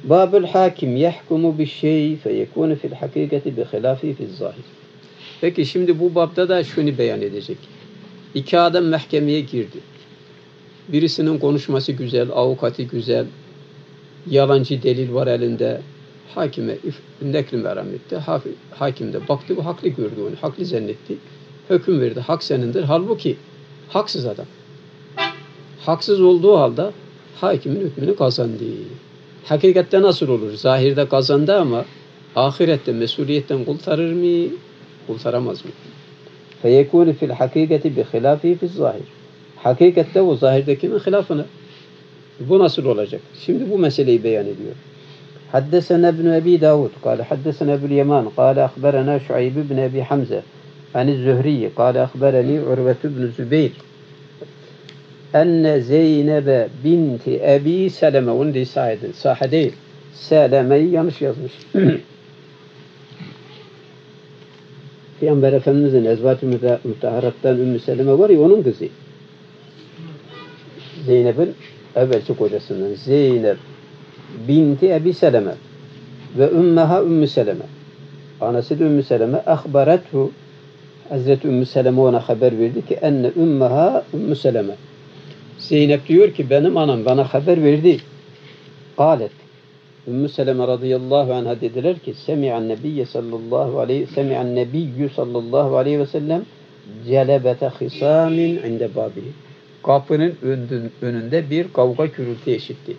Babul hakim yahkumu bi şey feyekunu fil hakikati bi hilafi fi'z zahir. Peki şimdi bu babda da şunu beyan edecek. İki adam mahkemeye girdi. Birisinin konuşması güzel, avukatı güzel, yalancı delil var elinde. Hakime nekli meram etti. Hakim de baktı, bu haklı gördü onu, haklı zannetti. Hüküm verdi, hak senindir. Halbuki haksız adam. Haksız olduğu halde hakimin hükmünü kazandı. Hakikatte nasıl olur? Zahirde kazandı ama ahirette mesuliyetten kurtarır mı? Kurtaramaz mı? فَيَكُونِ فِي الْحَقِيقَةِ بِخِلَافِهِ فِي الظَّاهِرِ. Hakikatte o zahirdekinin hilafını. Bu nasıl olacak? Şimdi bu meseleyi beyan ediyor. حدثنا ابن أبي داود قال حدثنا أبو اليمان قال أخبرنا شعيب بن أبي حمزة عن الزهري قال أخبرني عروة بن زبير أن زينب بنت أبي سلمة وندي صاحب değil Seleme'yi yanlış yazmış. Peygamber Efendimiz'in ezvat-ı müteharattan Ümmü Seleme var ya, onun kızı. Zeynep'in evvelki kocasından. Zeynep binti Ebi Seleme ve ümmeha Ümmü Seleme. Anası da Ümmü Seleme. Ahbarethu, Hazreti Ümmü Seleme ona haber verdi ki enne ümmeha Ümmü Seleme. Zeynep diyor ki benim anam bana haber verdi. Kalet. Ümmü Seleme radıyallahu anha dediler ki semi'an nebiyyü sallallahu aleyhi ve sellem celebete hisamin inde babihi. Kapının önünde bir kavga gürültü işitti.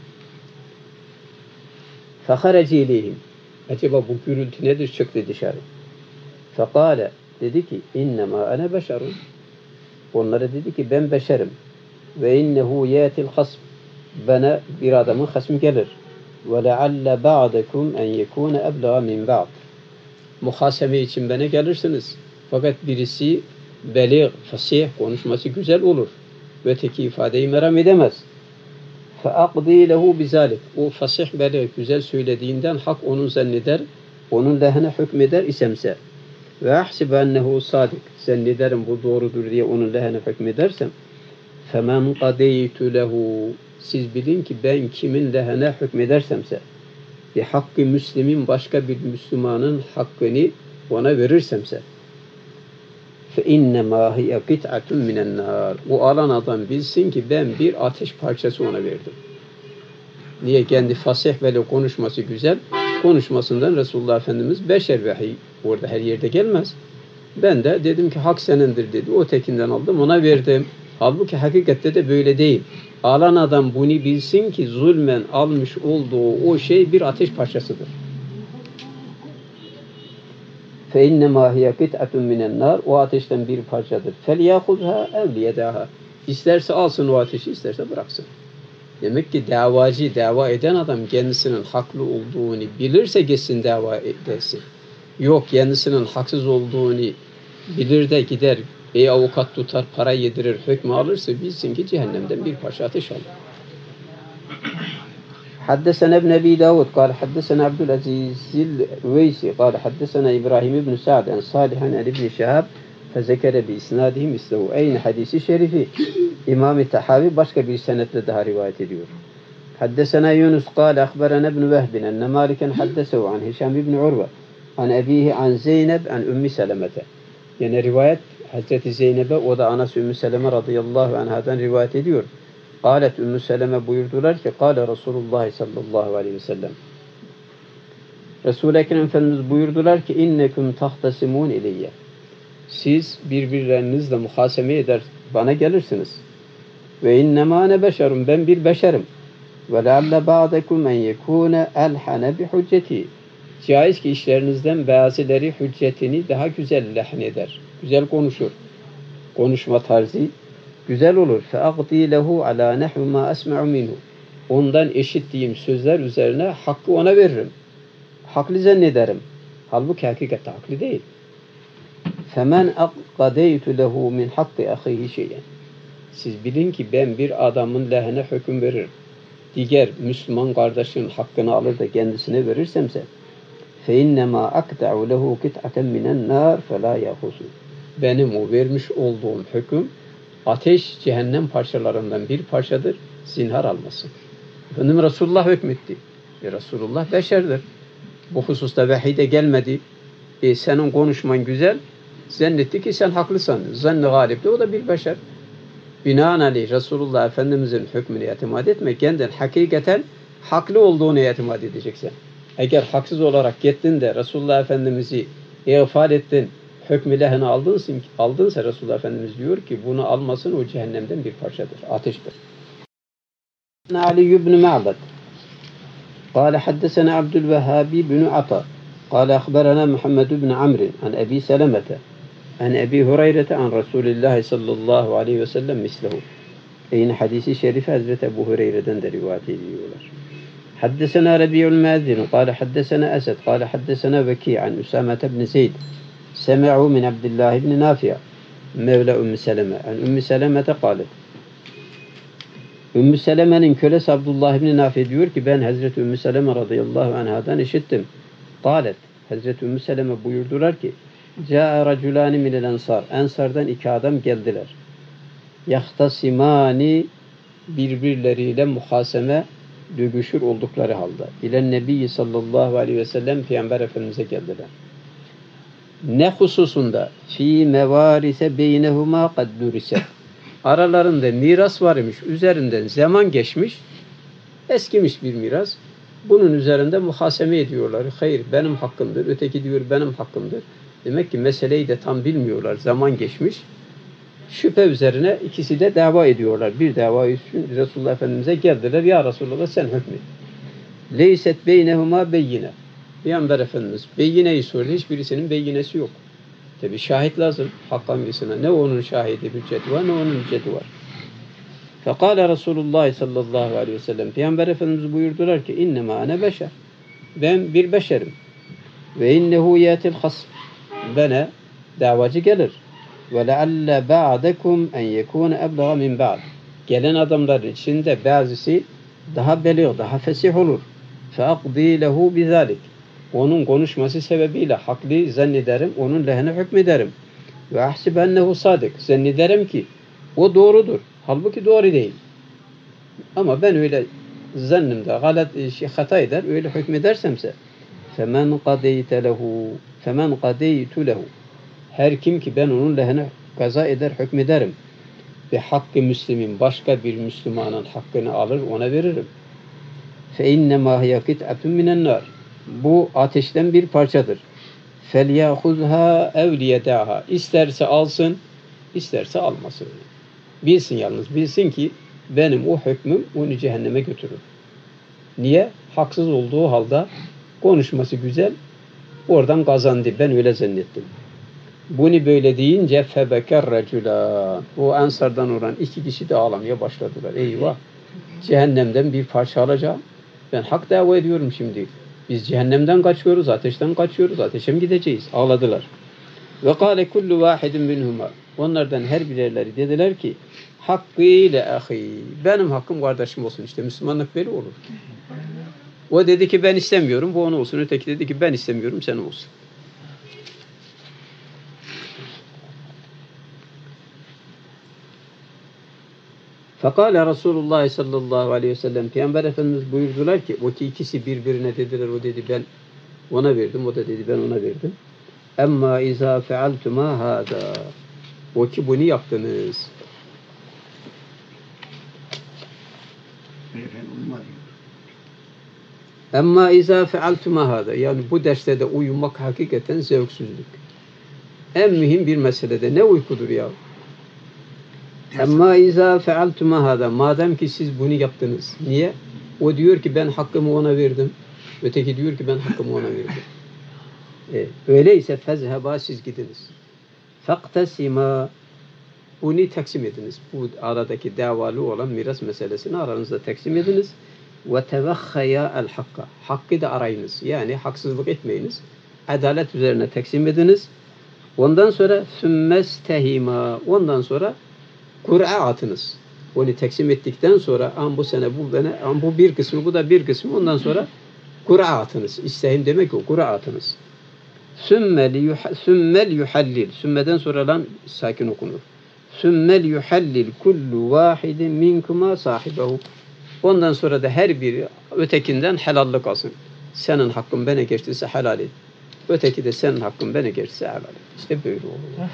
Feharaci ileyhim. Acaba bu gürültü nedir? Çıktı dışarı. Fekale. Dedi ki innema ana beşerun. Onlara dedi ki ben beşerim. Ve innehu yatil hasm. Bana bir adamın hasmı gelir. Ve lealle ba'dekum en yekune eblağa min ba'd. Muhaseme için bana gelirsiniz. Fakat birisi belir, fasih, konuşması güzel olur. Ve teki ifadeyi meram edemez. فَاَقْضِي لَهُ بِذَٰلِكَ. O fasih belir, güzel söylediğinden hak onun zanneder, onun lehine hükmeder isemse. Ve ahsibe ennehu sadik. Zannederim bu doğrudur diye onun lehine hükmedersem. فَمَنْ قَدَيْتُ لَهُ. Siz bilin ki ben kimin lehine hükmedersemse, bir hakkı Müslümin başka bir Müslümanın hakkını ona verirsemse, فَاِنَّمَا هِيَ قِطْعَةٌ مِنَ النَّارِ. O alan adam bilsin ki ben bir ateş parçası ona verdim. Niye? Kendi fasih böyle konuşması güzel. Konuşmasından Resulullah Efendimiz beşer vahiy. Orada her yerde gelmez. Ben de dedim ki hak senindir dedi. O tekinden aldım ona verdim. Halbuki hakikatte de böyle değil. Alan adam bunu bilsin ki zulmen almış olduğu o şey bir ateş parçasıdır. فَاِنَّمَا هِيَ قِطْعَةٌ مِنَ النَّارِ. O ateşten bir parçadır. فَلْيَاخُذْهَا اَوْ لِيَدَاهَا. İsterse alsın o ateşi, isterse bıraksın. Demek ki davacı, dava eden adam kendisinin haklı olduğunu bilirse gitsin dava etsin. Yok, kendisinin haksız olduğunu bilir de gider, avukat tutar, para yedirir, hükmü alırsa bilsin ki cehennemden bir parça ateş alır. حدثنا ابن أبي داود قال حدثنا عبد العزيز الويسي قال حدثنا إبراهيم بن سعد عن صالح عن ابن شهاب فذكر بإسناده مثله. Aynı hadisi şerifi İmam-ı Tahavi başka bir senetle daha rivayet ediyor. حدثنا يونس قال أخبرنا ابن وهب أن مالكا حدثه عن هشام بن عروة عن أبيه عن زينب عن أم سلمة. Yani rivayet Hazreti Zeynep'e, o da anası Ümmü Seleme radıyallahu anhadan rivayet ediyor. Kâlet Ümmü Seleme buyurdular ki kâle Resulullah sallallahu aleyhi ve sellem. Resul-i Ekrem Efendimiz buyurdular ki innekum tahtasimun ileyye. Siz birbirlerinizle muhaseme eder bana gelirsiniz. Ve innemâ ne beşerum, ben bir beşerim. Ve lealle ba'dekum en yekûne elhane bi hücceti. Caiz ki işlerinizden bazıları hüccetini daha güzel lehn eder. Güzel konuşur. Konuşma tarzı güzel olur. فَاَقْضِي لَهُ عَلَى نَحْوِ مَا أَسْمَعُ مِنْهُ. Ondan işittiğim sözler üzerine hakkı ona veririm. Haklı zannederim. Halbuki hakikatte haklı değil. فَمَنْ اَقْضَيْتُ لَهُ مِنْ حَقِّ أَخِيهِ شَيْئًا. Siz bilin ki ben bir adamın lehine hüküm veririm. Diğer Müslüman kardeşin hakkını alır da kendisine verirsemse فَاِنَّمَا اَقْدَعُ لَهُ قِطْعَةً مِنَ النَّارِ فَلَا يَخُسُ. Benim o vermiş olduğum hüküm ateş cehennem parçalarından bir parçadır. Zinhar almasın. Efendim Resulullah hükmetti. Resulullah beşerdir. Bu hususta vahiy de gelmedi. Senin konuşman güzel. Zannetti ki sen haklısın. Zann-ı galipte o da bir beşer. Binaenaleyh Resulullah Efendimizin hükmüne itimat etme. Kendin hakikaten haklı olduğunu itimat edeceksin. Eğer haksız olarak gittin de Resulullah Efendimiz'i ihfal ettin, hükmü lehine aldınsa Resulullah Efendimiz diyor ki bunu almasın, o cehennemden bir parçadır, ateştir. Ali ibn Ma'bad قال حدثنا عبد الوهاب بن عطاء قال أخبرنا محمد بن عمرو عن أبي سلمة عن أبي هريرة عن رسول الله صلى الله عليه وسلم مثله. Yine hadisi şerif Hazreti Ebu Hureyre'den de rivayet ediyorlar. حدثنا ربيع المازن قال حدثنا أسد قال حدثنا وكيع عن أسامة بن زيد سمعوا من عبد الله بن نافع مولى أم سلمة عن أم سلمة قالت Ümmü Seleme'nin kölesi Abdullah ibn Nafi diyor ki ben Hazreti Ümmü Seleme radıyallahu anhadan işittim. Qalet Hazreti Ümmü Seleme buyurdular ki Câ'a raculâni minel ensar. Ensardan iki adam geldiler. Yahtasimani birbirleriyle muhaseme dövüşür oldukları halde. İlen Nebi sallallahu aleyhi ve sellem Peygamber Efendimiz'e geldiler. Ne hususunda? Fî mevarise beynehuma kad durise. Aralarında miras varmış, üzerinden zaman geçmiş, eskimiş bir miras. Bunun üzerinde muhaseme ediyorlar. Hayır benim hakkımdır, öteki diyor benim hakkımdır. Demek ki meseleyi de tam bilmiyorlar, zaman geçmiş. Şüphe üzerine ikisi de dava ediyorlar. Bir dava için Resulullah Efendimiz'e geldiler. Ya Resulullah sen hükmet. Leyset beynehuma beyyine. Peygamber Efendimiz beyyineyi sordu. Hiçbirisinin beyyinesi yok. Tabi şahit lazım. Hak hangisine? Ne onun şahidi hücceti var ne onun hücceti var. Fekale Resulullah sallallahu aleyhi ve sellem. Peygamber Efendimiz buyurdular ki innema ane beşer. Ben bir beşerim. Ve innehu yetil hasm. Bana davacı gelir. Ve lealle ba'dekum en yekune eblağa min ba'd. Gelen adamların içinde bazısı daha belir, daha fesih olur. Feakdi lehu bizalik. Onun konuşması sebebiyle haklı zannederim, onun lehine hükmederim. Ve ahsibe ennehu sadık. Zannederim ki o doğrudur. Halbuki doğru değil. Ama ben öyle zannımda hata eder, öyle hükmedersemse femen qadeytu lehu. Her kim ki ben onun lehine kaza eder, hükmederim. Ve hakkı Müslümin başka bir Müslümanın hakkını alır, ona veririm. Fe innemâ hiye kit'atun minen nar. Bu ateşten bir parçadır. فَلْيَأْخُذْهَا اَوْ لِيَدَعَهَا. İsterse alsın, isterse almasın. Bilsin yalnız, bilsin ki benim o hükmüm onu cehenneme götürür. Niye? Haksız olduğu halde konuşması güzel, oradan kazandı. Ben öyle zannettim. Bunu böyle deyince فَبَكَرْ رَجُلًا. O Ensardan olan iki kişi de ağlamaya başladılar. Eyvah! Cehennemden bir parça alacağım. Ben hak dava ediyorum şimdi. Biz cehennemden kaçıyoruz, ateşten kaçıyoruz, ateşe mi gideceğiz? Ağladılar. Ve kâle kullu vâhidin minhuma. Onlardan her birerleri dediler ki hakkı ile ahi. Benim hakkım kardeşim olsun. İşte Müslümanlık böyle olur. O dedi ki ben istemiyorum, bu onu olsun. Öteki dedi ki ben istemiyorum, sen olsun. Fekâle Resulullah sallallahu aleyhi ve sellem. Peygamber Efendimiz buyurdular ki o ki ikisi birbirine dediler. O dedi ben ona verdim. O da dedi ben ona verdim. Emma izâ fealtuma hâdâ. O ki bunu yaptınız. Emma izâ fealtuma hâdâ. Yani bu derste de uyumak hakikaten zevksüzlük. En mühim bir meselede ne uykudur ya? Emma izâ fealtuma hâdâ. Madem ki siz bunu yaptınız. Niye? O diyor ki ben hakkımı ona verdim. Öteki diyor ki ben hakkımı ona verdim. Öyleyse fezheba siz gidiniz. Faktesima. Bunu taksim ediniz. Bu aradaki davalı olan miras meselesini aranızda taksim ediniz. Ve tevekhaya el hakka. Hakkı da arayınız. Yani haksızlık etmeyiniz. Adalet üzerine taksim ediniz. Ondan sonra sümmestehima. Ondan sonra Kur'a atınız. Onu taksim ettikten sonra bu sene bu bana, bu bir kısmı, bu da bir kısmı. Ondan sonra Kur'a atınız. İsteyim demek o. Kur'a atınız. Sümmel yuhallil. Sümmeden sonra lan sakin okunur. Sümmel yuhallil kullu vahidin minkuma sahibehu. Ondan sonra da her biri ötekinden helallik alsın. Senin hakkın bana geçtiyse helal et. Öteki de senin hakkın bana geçtiyse helal et. İşte böyle olur.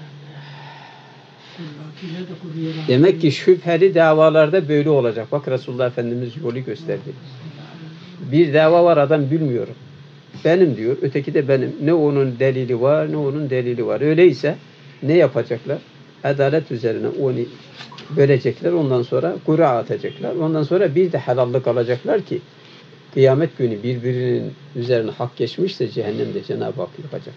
Demek ki şüpheli davalarda böyle olacak. Bak Resulullah Efendimiz yolu gösterdi. Bir dava var, adam bilmiyorum. Benim diyor, öteki de benim. Ne onun delili var, ne onun delili var. Öyleyse ne yapacaklar? Adalet üzerine onu bölecekler. Ondan sonra kura atacaklar. Ondan sonra bir de helallik alacaklar ki kıyamet günü birbirinin üzerine hak geçmişse cehennemde Cenab-ı Hak yapacak.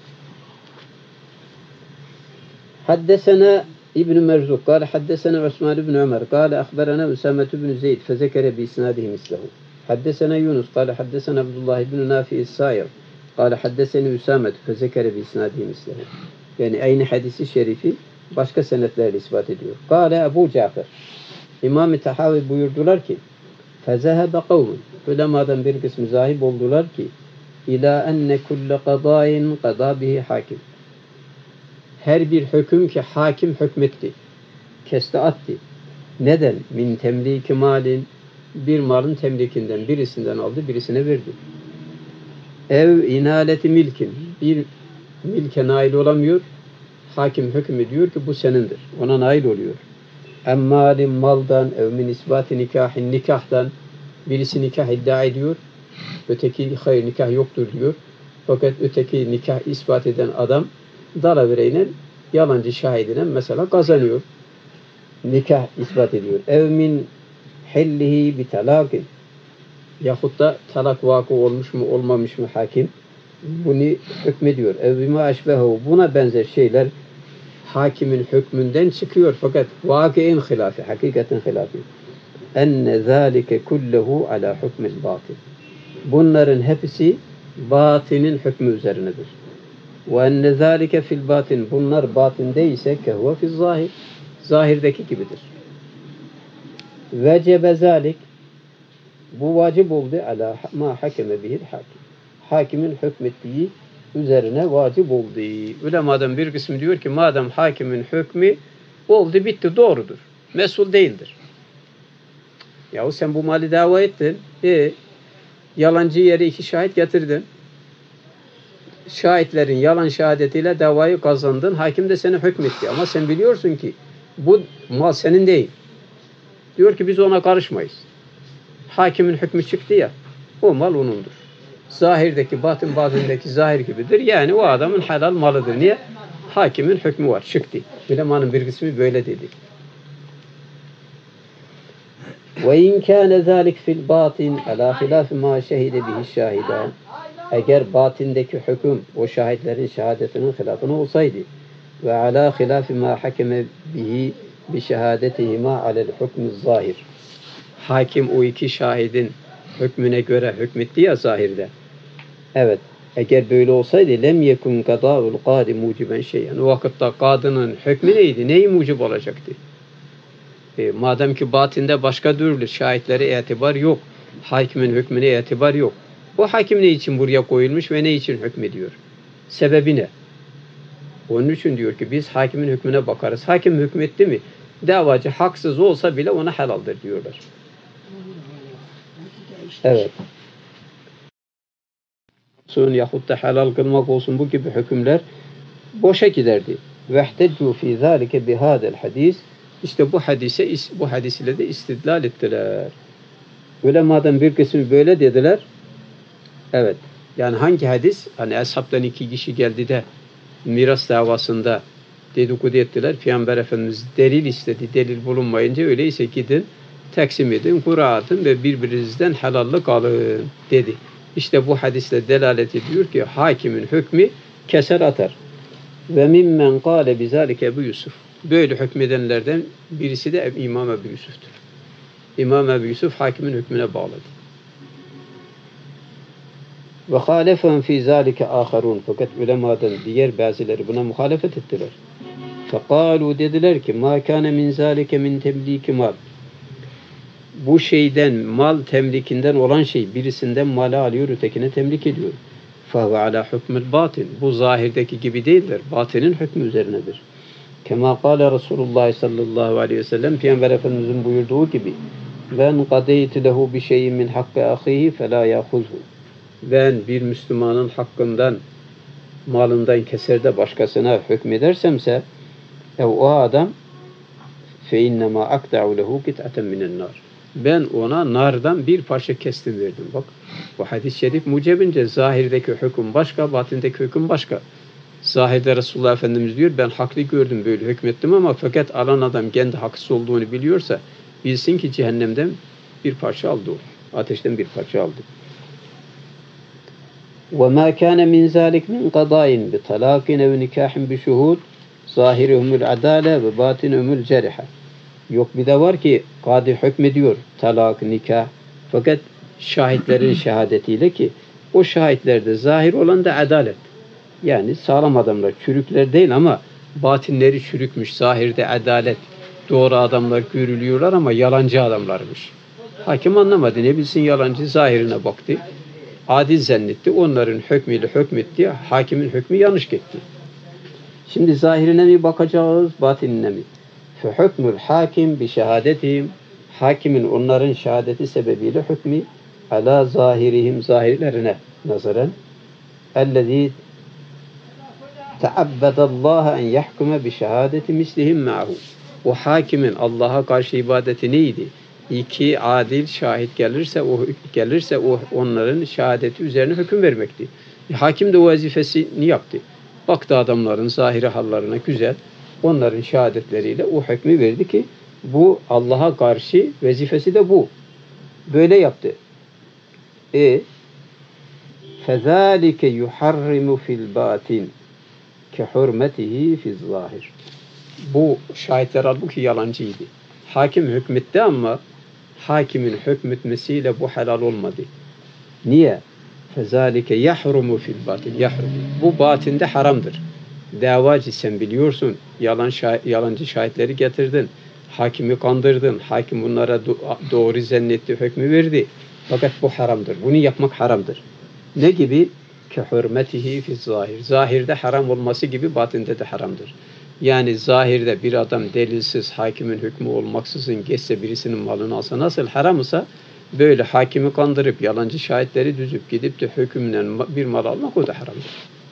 Haddesena İbn Merzuk قال حدثنا عثمان بن عمر قال أخبرنا أسامة بن زيد فذكر بإسناده مثله حدثنا يونس قال حدثنا عبد الله بن نافع السائر قال حدثني أسامة فذكر بإسناده مثله. Yani aynı hadisi şerifi başka senetlerle ispat ediyor. Kâle Ebu Cafer, İmam-ı Tahavi buyurdular ki فَذَهَبَ قَوْمٌ Ulemadan bir kısmı zahip oldular ki İlâ enne kulle qadâin qadâ bihi hakim. Her bir hüküm ki hakim hükmetti, kesti attı. Neden? Min temliki malin, bir malın temlikinden, birisinden aldı, birisine verdi. Ev inaleti milkin, bir milke nail olamıyor, hakim hükmü diyor ki bu senindir, ona nail oluyor. Emmalin maldan, ev min isbati nikahin, nikahtan, birisi nikah iddia ediyor, öteki hayır nikah yoktur diyor. Fakat öteki nikah ispat eden adam dalavereyle yalancı şahidine mesela kazanıyor. Nikah ispat ediyor. Ev min hellihi bi talakin. Yahut da talak vakı olmuş mu olmamış mı hakim bunu hükmediyor. Ev bima aşbehu. Buna benzer şeyler hakimin hükmünden çıkıyor. Fakat vakıin hilafı, hakikatin hilafı. Enne zâlike kullehu ala hükmil batıl. Bunların hepsi batinin hükmü üzerinedir. Ve enne zâlike fil batin. Bunlar batinde ise kehuve fil zahir. Zahirdeki gibidir. Vecebe zâlik. Bu vacip oldu ala ma hakeme bihil hakim. Hakimin hükmettiği üzerine vacip oldu. Ulemadan bir kısmı diyor ki madem hakimin hükmü oldu bitti doğrudur. Mesul değildir. Yahu sen bu mali dava ettin. Yalancı yere 2 şahit getirdin. Şahitlerin yalan şehadetiyle davayı kazandın. Hakim de seni hükmetti. Ama sen biliyorsun ki bu mal senin değil. Diyor ki biz ona karışmayız. Hakimin hükmü çıktı ya. O mal onundur. Zahirdeki batındaki zahir gibidir. Yani o adamın helal malıdır. Niye? Hakimin hükmü var. Çıktı. Ulemanın bir kısmı böyle dedi. Ve in kâne zâlik fil batin alâ hilâfi mâ şehide bihi şahidan. Eğer batindeki hüküm o şahitlerin şehadetinin hilafına olsaydı ve alâ hilâfi mâ hakeme bihi bi şehadetihimâ alel hükmü zahir. Hakim o 2 şahidin hükmüne göre hükmetti ya zahirde. Evet. Eğer böyle olsaydı lem yekun kadâul qâdi muciben şeyen. O vakitte kadının hükmü neydi? Neyi mucib olacaktı? Madem ki batinde başka türlü şahitlere itibar yok. Hakimin hükmüne itibar yok. Bu hakim ne için buraya koyulmuş ve ne için hükmediyor? Sebebi ne? Onun için diyor ki biz hakimin hükmüne bakarız. Hakim hükmetti mi? Davacı haksız olsa bile ona helaldir diyorlar. Evet. Son yahut da helal kılmak olsun bu gibi hükümler boşa giderdi. Vehteccu fi zalike bihadel hadis. İşte bu hadis ile de istidlal ettiler. Ulemadan bir kısmı böyle dediler. Evet. Yani hangi hadis? Hani ashabtan 2 kişi geldi de miras davasında dedikodu ettiler. Peygamber Efendimiz delil istedi. Delil bulunmayınca öyleyse gidin, taksim edin, kura atın ve birbirinizden helallik alın dedi. İşte bu hadisle delalet ediyor ki hakimin hükmü keser atar. Ve mimmen kâle bizâlike Ebu Yusuf. Böyle hükmedenlerden birisi de İmam Ebu Yusuf'tur. İmam Ebu Yusuf hakimin hükmüne bağladı. Ve halefehum fî zâlike âkharûn. Fakat ulemadan diğer bazıları buna muhalefet ettiler. Fekâlû dediler ki mâ kâne min zâlike min temlîki mal. Bu şeyden, mal temlikinden olan şey birisinden mali alıyor, ötekine temlik ediyor. Fâve alâ hükmül batin. Bu zahirdeki gibi değildir. Batinin hükmü üzerinedir. Kema kâle Resulullah sallallahu aleyhi ve sellem Peygamber Efendimizin buyurduğu gibi Ben kadeytu lehu bi şeyin min hakkı ahihi fela yahuzhu. Ben bir Müslümanın hakkından, malından keser de başkasına hükmedersemse o adam fe innema akda'u lehu kit'aten minen nar. Ben ona nardan bir parça kestim verdim. Bak bu hadis-i şerif mucebince zahirdeki hüküm başka, batindeki hüküm başka. Zahirde Resulullah Efendimiz diyor ben haklı gördüm böyle hükmettim ama fakat alan adam kendi haksız olduğunu biliyorsa bilsin ki cehennemden bir parça aldı o. Ateşten bir parça aldı. وَمَا كَانَ مِنْ ذَٰلِكْ مِنْ قَضَاءٍ بِطَلَاقٍ اَوْ نِكَاحٍ بِشُهُودٍ ظَاهِرُهُمُ الْعَدَالَةِ وَبَاطِنُهُمُ الْجَرِحَةِ. Yok bir de var ki kadı hükmediyor talak, nikah fakat şahitlerin şehadetiyle ki o şahitlerde zahir olan da adalet. Yani sağlam adamlar, çürükler değil ama batinleri çürükmüş, zahirde adalet. Doğru adamlar görülüyorlar ama yalancı adamlarmış. Hakim anlamadı, ne bilsin yalancı zahirine baktı. Adil zannetti, onların hükmüyle hükmetti, hakimin hükmü yanlış gitti. Şimdi zahirine mi bakacağız, batinine mi? Hükmül hakim bi şehadetihim, hakimin onların şehadeti sebebiyle hükmü ala zahirihim, zahirlerine nazaran ellezî teabbadallaha en yahkume bi şehadeti mislihim ma'hu. O hakimin Allah'a karşı ibadeti neydi? İki adil şahit gelirse o onların şehadeti üzerine hüküm vermekti. Hakim de o vazifesini yaptı. Baktı adamların zahiri hallarına güzel. Onların şehadetleriyle o hükmü verdi ki bu Allah'a karşı vazifesi de bu. Böyle yaptı. فَذَٰلِكَ يُحَرِّمُ فِي الْبَاطِنِ كَحُرْمَتِهِ فِي الظَّاهِرِ. Bu şahitler halbuki yalancıydı. Hakim hükmetti ama hakimin hükmetmesiyle bu helal olmadı. Niye? فَذَٰلِكَ يَحْرُمُ فِي الْبَاطِنِ. Bu batinde haramdır. Davacı sen biliyorsun, yalancı şahitleri getirdin, hakimi kandırdın, hakim bunlara doğru zannetti, hükmü verdi. Fakat bu haramdır, bunu yapmak haramdır. Ne gibi? Kehürmetihi fi zahir. Zahirde haram olması gibi batinde de haramdır. Yani zahirde bir adam delilsiz, hakimin hükmü olmaksızın geçse birisinin malını alsa nasıl haramsa, böyle hakimi kandırıp yalancı şahitleri düzüp gidip de hükümle bir mal almak o da haramdır.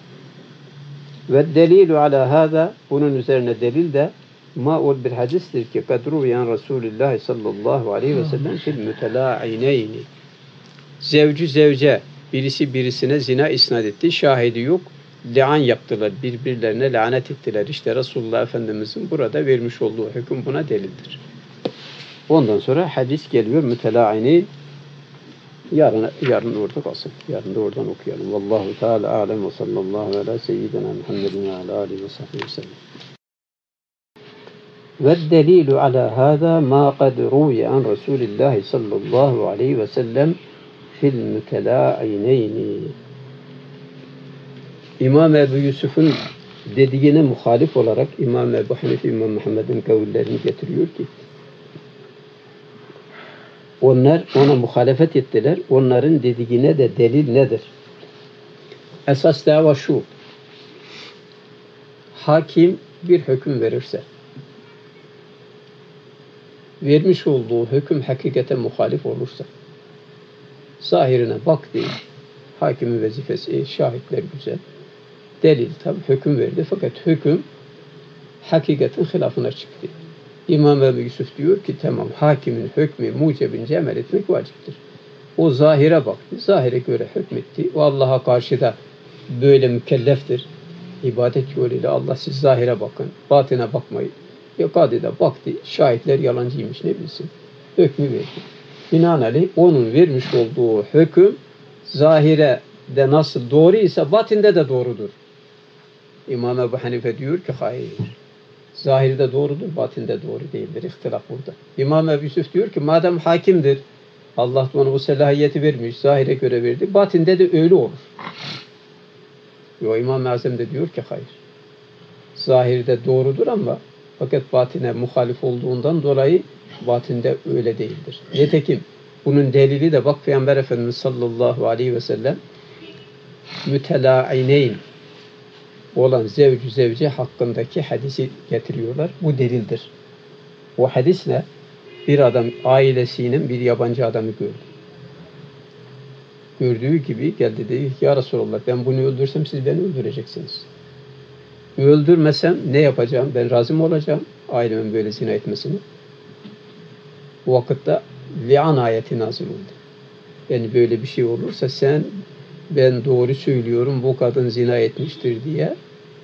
Ve delilu ala hâzâ, bunun üzerine delil de ma'ul bir hadistir ki kadruyan Resulullah sallallahu aleyhi ve sellem fil mütelâ'ineyni. Zevcü zevce birisi birisine zina isnat etti, şahidi yok, li'an yaptılar, birbirlerine lanet ettiler. İşte Resulullah Efendimizin burada vermiş olduğu hüküm buna delildir. Ondan sonra hadis geliyor mütelâ'ini. Yarın orada kalsın. Yarın da oradan okuyalım. Vallahu Teala alem ve sallallahu ala seyyidina Muhammedin ve ala alihi ve sahbihi ve sellem. Ve delilu ala hâzâ mâ kad rûye an Resulillahi sallallahu aleyhi ve sellem fil mütelâ'ineyni. İmam Ebu Yusuf'un dediğine muhalif olarak İmam Ebu Hanife, İmam Muhammed'in kavillerini getiriyor ki onlar ona muhalefet ettiler. Onların dediğine de delil nedir? Esas dava şu. Hakim bir hüküm verirse, vermiş olduğu hüküm hakikate muhalif olursa, zahirine bak değil, hakimin vazifesi, şahitler güzel, delil tabi hüküm verdi fakat hüküm hakikatin hilafına çıktı. İmam Ebu Yusuf diyor ki tamam hakimin hükmü mucebince amel etmek vaciptir. O zahire baktı, zahire göre hükmetti. O Allah'a karşı da böyle mükelleftir. İbadet yoluyla Allah siz zahire bakın, batine bakmayın. Kadı da baktı, şahitler yalancıymış ne bilsin. Hükmü verdi. Binaenaleyh onun vermiş olduğu hüküm zahire de nasıl doğruysa batinde de doğrudur. İmam Ebu Hanife diyor ki hayır. Zahirde doğrudur, batinde doğru değildir. İhtilaf burada. İmam Ebu Yusuf diyor ki madem hakimdir, Allah ona o selahiyeti vermiş, zahire göre verdi, batinde de öyle olur. İmam-ı Azam da diyor ki hayır. Zahirde doğrudur ama fakat batine muhalif olduğundan dolayı batinde öyle değildir. Nitekim bunun delili de bak Peygamber Efendimiz sallallahu aleyhi ve sellem mütelâ'ineyn olan zevcü zevce hakkındaki hadisi getiriyorlar. Bu delildir. O hadis ne? Bir adam ailesiyle bir yabancı adamı gördü. Gördüğü gibi geldi dedi ki ya Resulallah ben bunu öldürsem siz beni öldüreceksiniz. Öldürmesem ne yapacağım? Ben razı mı olacağım ailemin böyle zina etmesini? Bu vakitte li'an ayeti nazil oldu. Yani böyle bir şey olursa sen ben doğru söylüyorum bu kadın zina etmiştir diye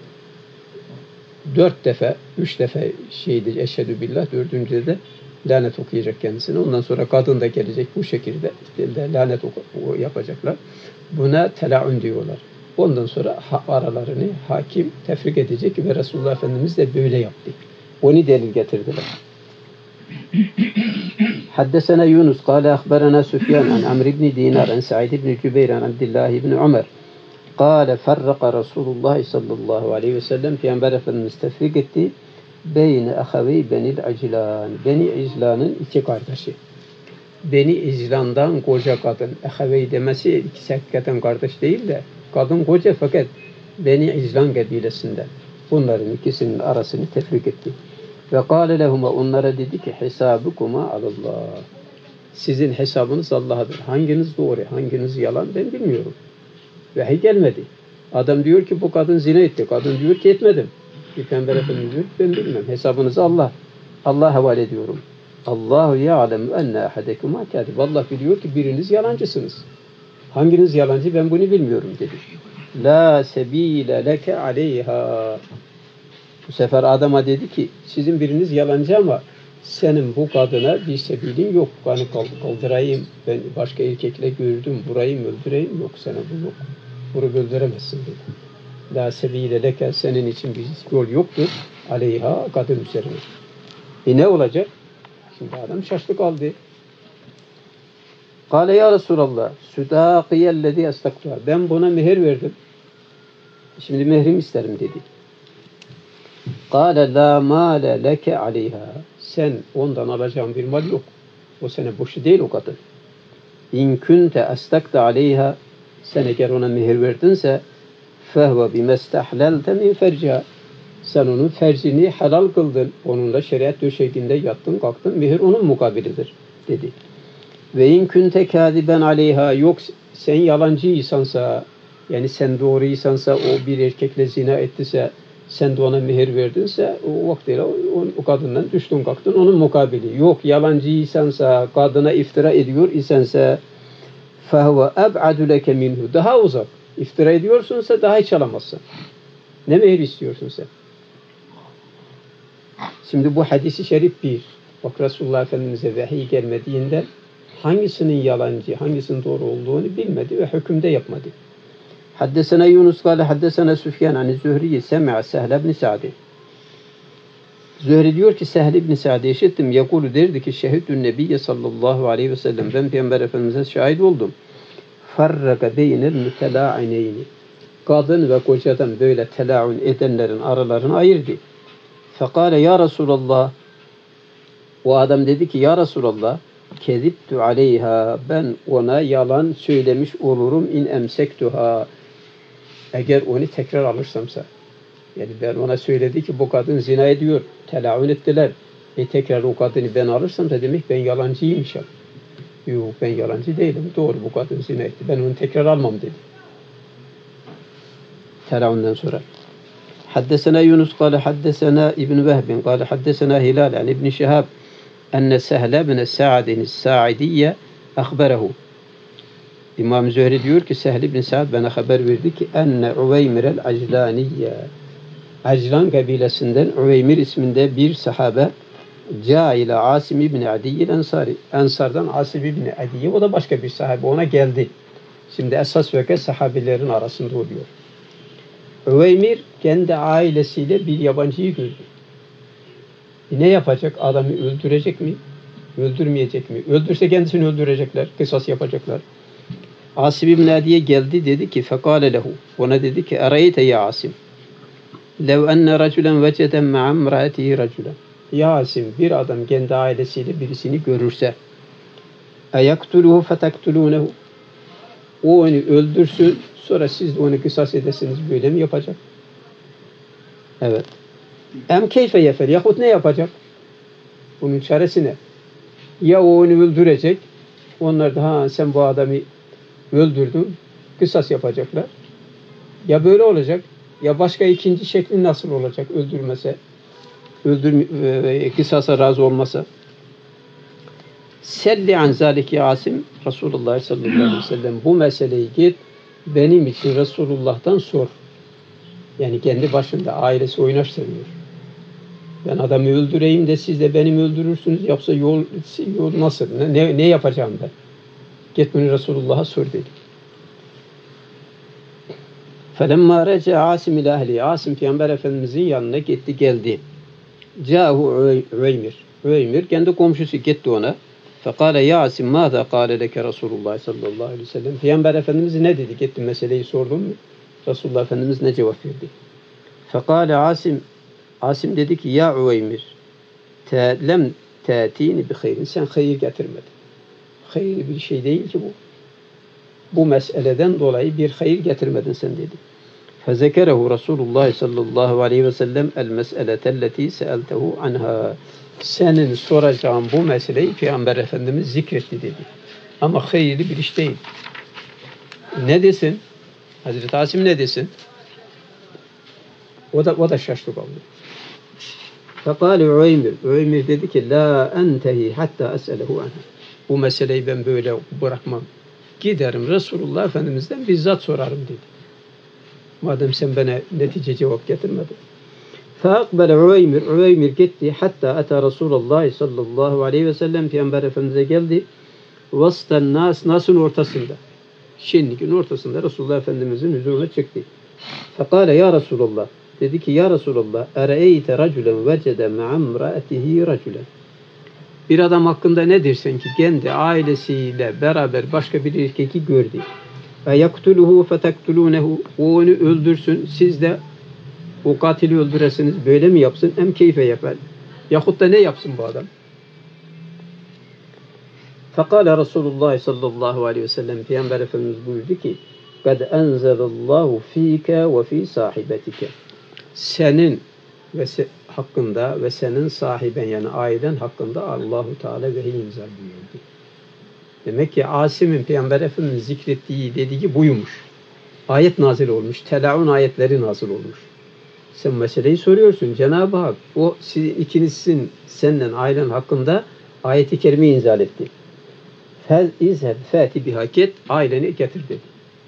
3 defa şeydi eşhedü billah, 4. de lanet okuyacak kendisine. Ondan sonra kadın da gelecek bu şekilde lanet yapacaklar. Buna telaun diyorlar. Ondan sonra aralarını hakim tefrik edecek ve Resulullah Efendimiz de böyle yaptı. Onu delil getirdiler. Haddesena Yunus kâle ahberena Süfyan an Amr ibn Dinar an Sa'id ibn Cübeyr an Abdullah ibn Ömer kâle ferraka Resulullah sallallahu aleyhi ve sellem Peygamber Efendimiz tefrik etti beyne ahavi benil aclan. Beni İclan'ın iki kardeşi. Beni İclan'dan koca kadın. Ahavi demesi ikisi hakikaten kardeş değil de kadın koca fakat Beni İclan kabilesinden. Bunların ikisinin arasını tefrik etti. Ve kâle lehuma onlara dedi ki hesabukuma alallah. Sizin hesabınız Allah'adır. Hanginiz doğru, hanginiz yalan ben bilmiyorum. Vahiy gelmedi. Adam diyor ki bu kadın zina etti. Kadın diyor ki etmedim. Peygamber Efendimiz diyor ben bilmem. Hesabınızı Allah'a havale ediyorum. Allahu ya'lemu enne ahadekuma kâdib. Allah biliyor ki biriniz yalancısınız. Hanginiz yalancı ben bunu bilmiyorum dedi. La sebîle leke aleyha. Bu sefer adama dedi ki sizin biriniz yalancı ama senin bu kadına bir sebilin yok. Hani kaldırayım ben başka erkekle gördüm vurayım öldüreyim yok sana bu yok. Vurup öldüremezsin dedi. La sebîle leke senin için bir yol yoktur. Aleyha kadın üzerine. Ne olacak? Şimdi adam şaştı kaldı. Kâle ya Resulallah südâkiyellezî estaktuha. Ben buna mehir verdim. Şimdi mehrim isterim dedi. Kâle lâ mâle leke aleyha. Sen ondan alacağın bir mal yok. O sene boşu değil o kadın. İn kunte estakta aleyha. Sen eğer ona mehir verdinse fehve bimestahlelte min ferciha. Sen onun fercini helal kıldın. Onunla şeriat döşeğinde yattın kalktın. Mehir onun mukabilidir dedi. Ve in kunte kâdiben aleyha. Yok sen yalancıysansa yani sen doğruysansa o bir erkekle zina ettiyse sen de ona mehir verdinse o vaktiyle o kadından düştün kalktın onun mukabili. Yok yalancıysansa kadına iftira ediyor isense fehve eb'adu leke minhu. Daha uzak. İftira ediyorsunsa daha hiç alamazsın. Ne mehir istiyorsun sen? Şimdi bu hadisi şerif bir. Bak Resulullah Efendimiz'e vahiy gelmediğinde hangisinin yalancı, hangisinin doğru olduğunu bilmedi ve hükümde yapmadı. Haddesena Yunus kâle haddesena Süfyan an Zühri'yi semi'a Sehl ibn Sa'd. Zühri diyor ki Sehl ibn Sa'd'i işittim. Yakulu derdi ki şehidün nebiyye sallallahu aleyhi ve sellem. Ben Peygamber Efendimiz'e şahit oldum. Farraka beynel mütelâineyni. Kadın ve kocadan böyle telaun edenlerin aralarını ayırdı. Fekale ya Resulallah. O adam dedi ki ya Resulallah keziptu aleyha. Ben ona yalan söylemiş olurum in emsektuha. Eğer onu tekrar alırsamsa. Yani ben ona söyledi ki bu kadın zina ediyor. Telaun ettiler. Tekrar o kadını ben alırsam da demek ben yalancıymışım. Yok ben yalancı değilim. Doğru bu kadın zina etti. Ben onu tekrar almam dedi. Telaundan sonra. Haddesena Yunus kâle haddesena İbn Vehbin kâle haddesena Hilal an İbn Şihab enne Sehl ibn Sa'd'in Sa'idiyye ahberehu. İmam Zühri diyor ki Sehl ibn Sa'd bana haber verdi ki enne Uveymirel Aclaniyye. Aclan kabilesinden Uveymir isminde bir sahabe Câile Asim ibn Adiyye Ensari. Ensardan Asim ibn Adiyye o da başka bir sahabe ona geldi. Şimdi esas vaka sahabelerin arasında oluyor. Uveymir kendi ailesiyle bir yabancıyı gördü. Ne yapacak? Adamı öldürecek mi? Öldürmeyecek mi? Öldürse kendisini öldürecekler. Kısas yapacaklar. Asim ibn Adiye geldi dedi ki fekale lehu. Ona dedi ki arayte ya Asim. Lev enne raculen veceden ma'am ra'atihi raculen. Ya Asim bir adam kendi ailesiyle birisini görürse eyaktuluhu fetaktulunehu. O onu öldürsün sonra siz de onu kısas edesiniz böyle mi yapacak? Evet. Em keyfe yefel yahut ne yapacak? Bunun çaresi ne? Ya o onu öldürecek, onlar da sen bu adamı öldürdün, kısas yapacaklar. Ya böyle olacak, ya başka ikinci şekli nasıl olacak öldürmese, kısasa razı olmasa. Selli an zaliki Asim, Resulullah sallallahu aleyhi ve sellem bu meseleyi git benim için Resulullah'tan sor. Yani kendi başında ailesi oynaştırmıyor. Ben adamı öldüreyim de siz de beni öldürürsünüz yoksa yol nasıl? Ne yapacağım ben? Git bunu Resulullah'a sor dedi. Felemma reca Asim ila ahli. Asim Peygamber Efendimizin yanına gitti geldi. Cahu Üveymir. Üveymir kendi komşusu gitti ona. Fekale ya Asim mâzâ kâle leke Resulullah sallallahu aleyhi ve sellem. Peygamber Efendimiz ne dedi? Gitti meseleyi sordum mu? Resulullah Efendimiz ne cevap verdi? Fekale Asim. Asim dedi ki ya Üveymir lem te'tini bi hayrin. Sen hayır getirmedin. Hayırlı bir şey değil ki bu. Bu meseleden dolayı bir hayır getirmedin sen dedi. Fezekerehu Resulullah sallallahu aleyhi ve sellem el mes'eletelleti seeltehu anha. Senin soracağın bu meseleyi Peygamber Efendimiz zikretti dedi. Ama hayırlı bir iş değil. Ne desin? Hazreti Asim ne desin? O da şaştı kaldı. Fekâle Üveymir. Üveymir dedi ki la entehi hatta es'elehu anha. Bu meseleyi ben böyle bırakmam. Giderim Resulullah Efendimiz'den bizzat sorarım dedi. Madem sen bana netice cevap getirmedin. Feakbele Üveymir. Üveymir gitti. Hatta ete Resulullah sallallahu aleyhi ve sellem Peygamber Efendimiz'e geldi. Vastan nasın ortasında. Şenlikin ortasında Resulullah Efendimiz'in huzuruna çıktı. Fekale ya Resulullah. Dedi ki ya Resulullah ere'eyte raculen vecede me'amraetihi raculen. Bir adam hakkında ne dersen ki kendi ailesiyle beraber başka bir erkeği gördü. Ve yaktuluhu fetektulunehu. O onu öldürsün. Siz de o katili öldüresiniz. Böyle mi yapsın? Em keyfe yapar. Yahut da ne yapsın bu adam? Fekale Resulullah sallallahu aleyhi ve sellem Peygamber Efendimiz buyurdu ki kad enzelallahu fike ve fi sahibetike. Senin ve hakkında ve senin sahiben yani ailen hakkında Allahu Teala vehiy inzal buyurdu. Demek ki Asim'in Peygamber Efendimiz zikrettiği dediği buymuş. Ayet nazil olmuş. Telaun ayetleri nazil olmuş. Sen meseleyi soruyorsun. Cenab-ı Hak o sizin ikinizin seninle ailen hakkında ayeti kerime inzal etti. Fel izheb fati bihaket aileni getir dedi.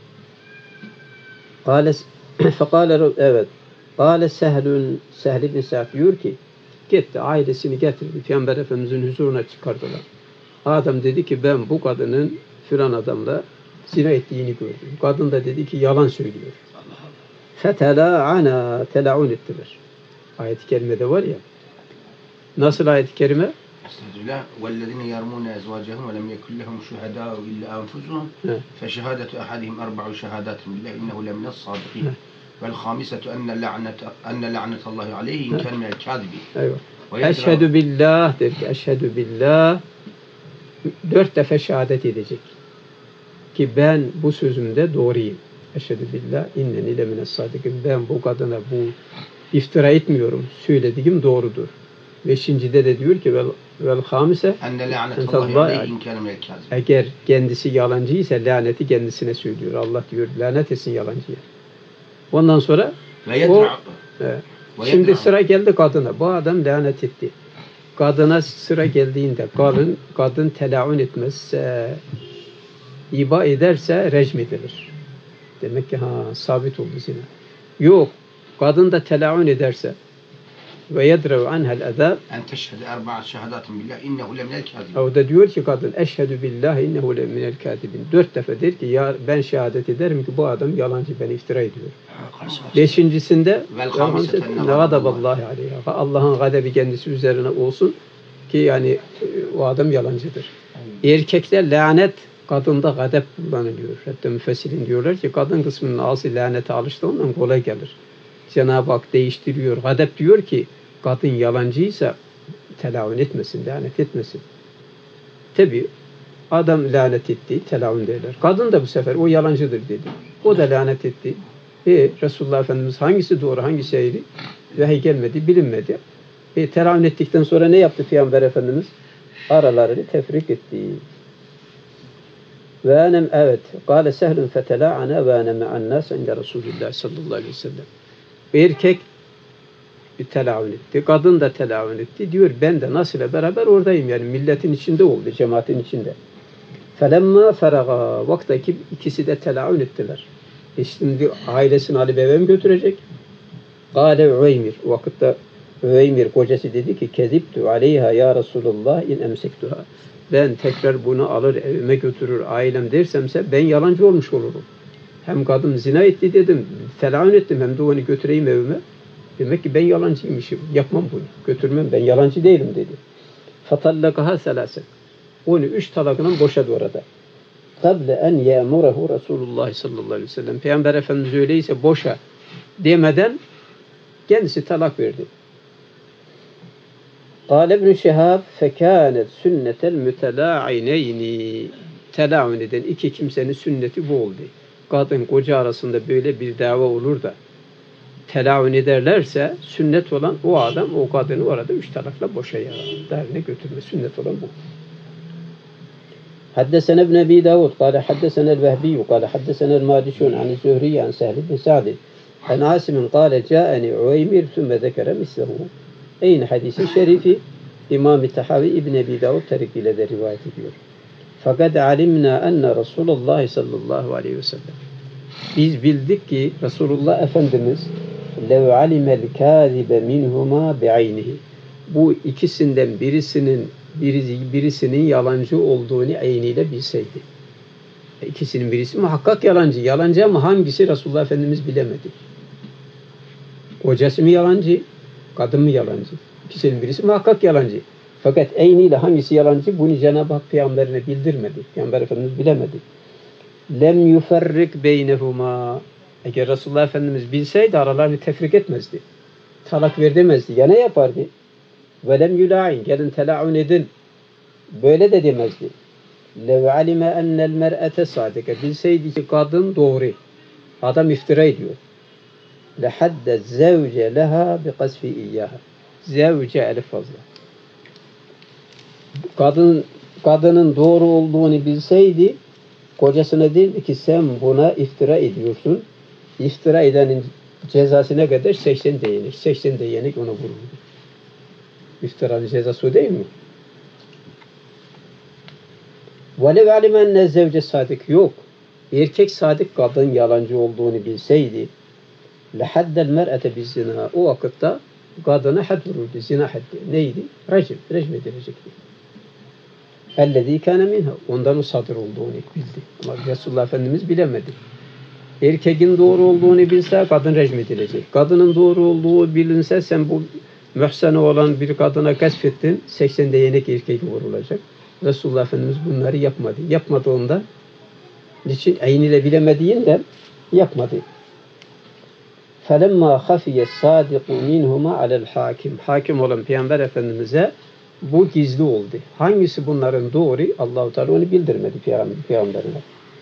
Fekale evet. Kâle Sehl ibn Sa'd diyor ki gitti ailesini getirdi. Peygamber Efendimiz'in huzuruna çıkardılar. Adam dedi ki ben bu kadının filan adamla zina ettiğini gördüm. Kadın da dedi ki yalan söylüyor. Fetelâ'ana telâun ettiler. Ayet-i kerimede var ya. Nasıl ayet-i kerime? Estağfirullah. وَالَّذِينَ يَرْمُونَ أَزْوَاجَهُمْ وَلَمْ يَكُنْ لَهُمْ شُهَدَاءُ إِلَّا أَنفُسُهُمْ فَشَهَادَةُ أَحَدِهِمْ أَرْبَعُ شَهَادَاتٍ بِاللَّهِ إِنَّهُ لَمِنَ الصَّادِقِينَ وَالْخَامِسَةُ أَنَّ لَعْنَةَ اللّٰهِ عَلَيْهِ إِنْ كَانَ مِنَ الْكَاذِبِينَ. Eşhedü billah der ki eşhedü billah 4 defa şehadet edecek. Ki ben bu sözümde doğruyum. Eşhedü billah inneni lemine sadikin. Ben bu kadına bu iftira etmiyorum. Söylediğim doğrudur. 5.'de de diyor ki vel hamise eğer kendisi yalancı ise laneti kendisine söylüyor. Allah diyor lanet etsin yalancıya. Ondan sonra şimdi sıra geldi kadına. Bu adam lanet etti. Kadına sıra geldiğinde kadın telaun etmezse iba ederse recm edilir. Demek ki sabit oldu zina. Yok. Kadın da telaun ederse ve yedrev anhel azab en teşhede erba'a şehadatin billah innehu leminel kâzibin. O da diyor ki kadın eşhedü billah innehu leminel kâzibin. 4 defa der ki ya ben şehadet ederim ki bu adam yalancı, ben iftira ediyor. 5.'sinde gadaballahi aleyha. Allah'ın gadabi kendisi üzerine olsun ki yani o adam yalancıdır. Erkekler lanet, kadında gadab kullanılıyor. Hatta müfessirin diyorlar ki kadın kısmının ağzı lanete alıştı ondan kolay gelir. Cenab-ı Hak değiştiriyor. Gadab diyor ki kadın yalancıysa telavun etmesin, lanet etmesin. Tabi adam lanet etti, telavun derler. Kadın da bu sefer o yalancıdır dedi. O da lanet etti. Resulullah Efendimiz hangisi doğru, hangisi eğri? Vahiy gelmedi, bilinmedi. Telavun ettikten sonra ne yaptı Peygamber Efendimiz? aralarını tefrik etti. Ve enem evet. Kâle sehlun fetelâ'ana ve enem me'annâs inde Resulullah sallallahu aleyhi ve sellem. Erkek bir telavün etti. Kadın da telavün etti. Diyor ben de Nas'la beraber oradayım. Yani milletin içinde oldu. Cemaatin içinde. Felemma feraga. Vaktaki ikisi de telavün ettiler. Şimdi ailesini alıp eve mi götürecek? Kâle Üveymir. O vakitte Üveymir kocası dedi ki keziptu aleyha ya Resulullah in emsektuha. Ben tekrar bunu alır evime götürür ailem dersemse ben yalancı olmuş olurum. Hem kadın zina etti dedim. Telavün ettim hem de onu götüreyim evime. Demek ki ben yalancıymışım. Yapmam bunu. Götürmem. Ben yalancı değilim dedi. Fatallakaha selasen. Onu 3 talakla boşadı orada. Kable en ye'murehu Resulullah sallallahu aleyhi ve sellem. Peygamber Efendimiz öyleyse boşa demeden kendisi talak verdi. Kâle İbn-i Şihâb fekânet sünnetel mütelâ'ineyni. Telâ'un eden iki kimsenin sünneti bu oldu. Kadın koca arasında böyle bir dava olur da telâ'un ederlerse sünnet olan o adam o kadını orada 3 talakla boşayar. Derine götürme. Sünnet olan bu. حدثنا ابن أبي داود قال حدثنا الوهبي قال حدثنا الماجشون عن الزهري عن سهل بن سعد عن عاصم قال جاءني عويمر ثم ذكر مثله. Aynı hadisi şerifi İmam-ı Tahavi İbn Ebi Davud Tarik ile de rivayet ediyor. Fakat alimna enne Resulullah sallallahu aleyhi ve sellem. Biz bildik ki Resulullah Efendimiz lev alimel kâzibe minhuma bi'aynihi. Bu ikisinden birisinin yalancı olduğunu ayniyle bilseydi. İkisinin birisi muhakkak yalancı. Yalancı ama hangisi Resulullah Efendimiz bilemedi. Kocası mı yalancı? Kadın mı yalancı? İkisinin birisi muhakkak yalancı. Fakat ayniyle hangisi yalancı? Bunu Cenab-ı Hak peygamberine bildirmedi. Peygamber Efendimiz bilemedi. Lem yuferrik beynehuma. Eğer Resulullah Efendimiz bilseydi aralarını tefrik etmezdi. Talak ver demezdi. Ya ne yapardı? Velem yula'in. Gelin tela'un edin. Böyle de demezdi. Lev alime ennel mer'ete sadike. Bilseydi ki kadın doğru. Adam iftira ediyor. Lehadde zevce leha bi kasfi iyyaha. Zevce elif fazla. Kadının doğru olduğunu bilseydi kocasına derdi ki sen buna iftira ediyorsun. İftira edenin cezasına kadar 80 değnek. 80 değnek ona vuruldu. İftiranın cezası o değil mi? وَلَوْ عَلِمَ اَنَّ zevce sadık yok. Erkek sadık kadın yalancı olduğunu bilseydi لَحَدَّ الْمَرْأَةَ بِالزِّنَا. O vakitte kadına had vururdu. Zina haddi. Neydi? Rejim edilecekti. اَلَّذ۪ي كَانَ مِنْهَا. Ondan o sadır olduğunu bildi. Ama Resulullah Efendimiz bilemedi. Erkeğin doğru olduğunu bilse kadın rejim edilecek. Kadının doğru olduğu bilinse sen bu mühsene olan bir kadına kasfettin, 80 değnek erkek vurulacak. Resulullah Efendimiz bunları yapmadı. Yapmadığında, niçin ayniyle bilemediğinden yapmadı. فَلَمَّا خَفِيَ الصَّادِقُ مِنْهُمَا عَلَى الْحَاكِمِ. Hakim olan Peygamber Efendimiz'e bu gizli oldu. Hangisi bunların doğru? Allah-u Teala onu bildirmedi Peygamberine.